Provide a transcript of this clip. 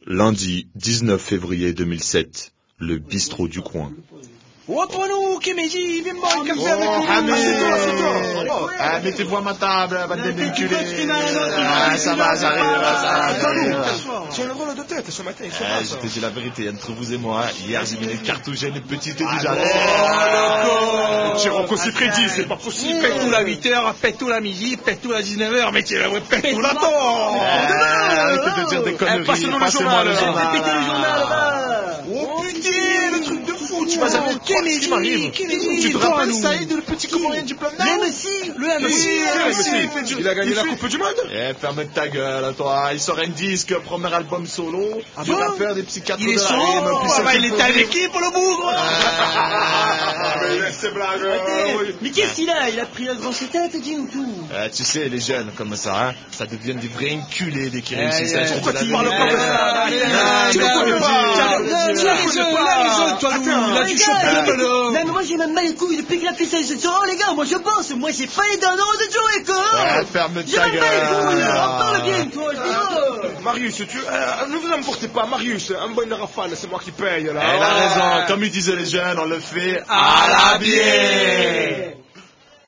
Lundi 19 février 2007, le bistrot du coin. Nous, Kéméji, viens boire un café avec nous. Ah, mettez-vous à ma table, bande d'enculés. Ah, ça va, j'arrive. Tu as un drôle de tête ce matin. Je te dis la vérité, entre vous et moi, hier j'ai mis les cartouches et les petites et déjà. Tu aussi prédit, c'est pas possible. Pète tout la 8h, pète tout la midi, pète tout la 19h, mais tu pète tout la temps. Arrêtez de dire des conneries. Passez-moi le journal. Pétez le journal, va. Oh putain, le truc de fou, tu vas jamais croire ce qui m'arrive. Tu te rappelles Saïd, le petit commandant du plan Nord? Le MC. Il a gagné la Coupe du Monde. Ferme ta gueule, toi. Il sort un disque, premier album solo. Il va faire des petits 4 Il est son, il est à l'équipe, le bougre. C'est blague. Mais qu'est-ce qu'il a? Il a pris la grosse tête, dis ou tout? Tu sais, les jeunes comme ça, hein, ça devient des vrais enculés dès qu'ils réussissent. Pourquoi tu parles pas de ça? Tu ne connais pas. Toi, il a du chocolat. Mais moi j'ai même mal les couilles depuis que la ficelle se sort, les gars. Moi je pense, moi j'ai pas les dents de jouer quoi. Ferme J'ai ta même pas les couilles. gueule. Parle bien, toi. Marius, ne vous emportez pas, Marius. Un bon rafale, c'est moi qui paye là. Elle a raison. Comme ils disaient les jeunes, on le fait à la bière.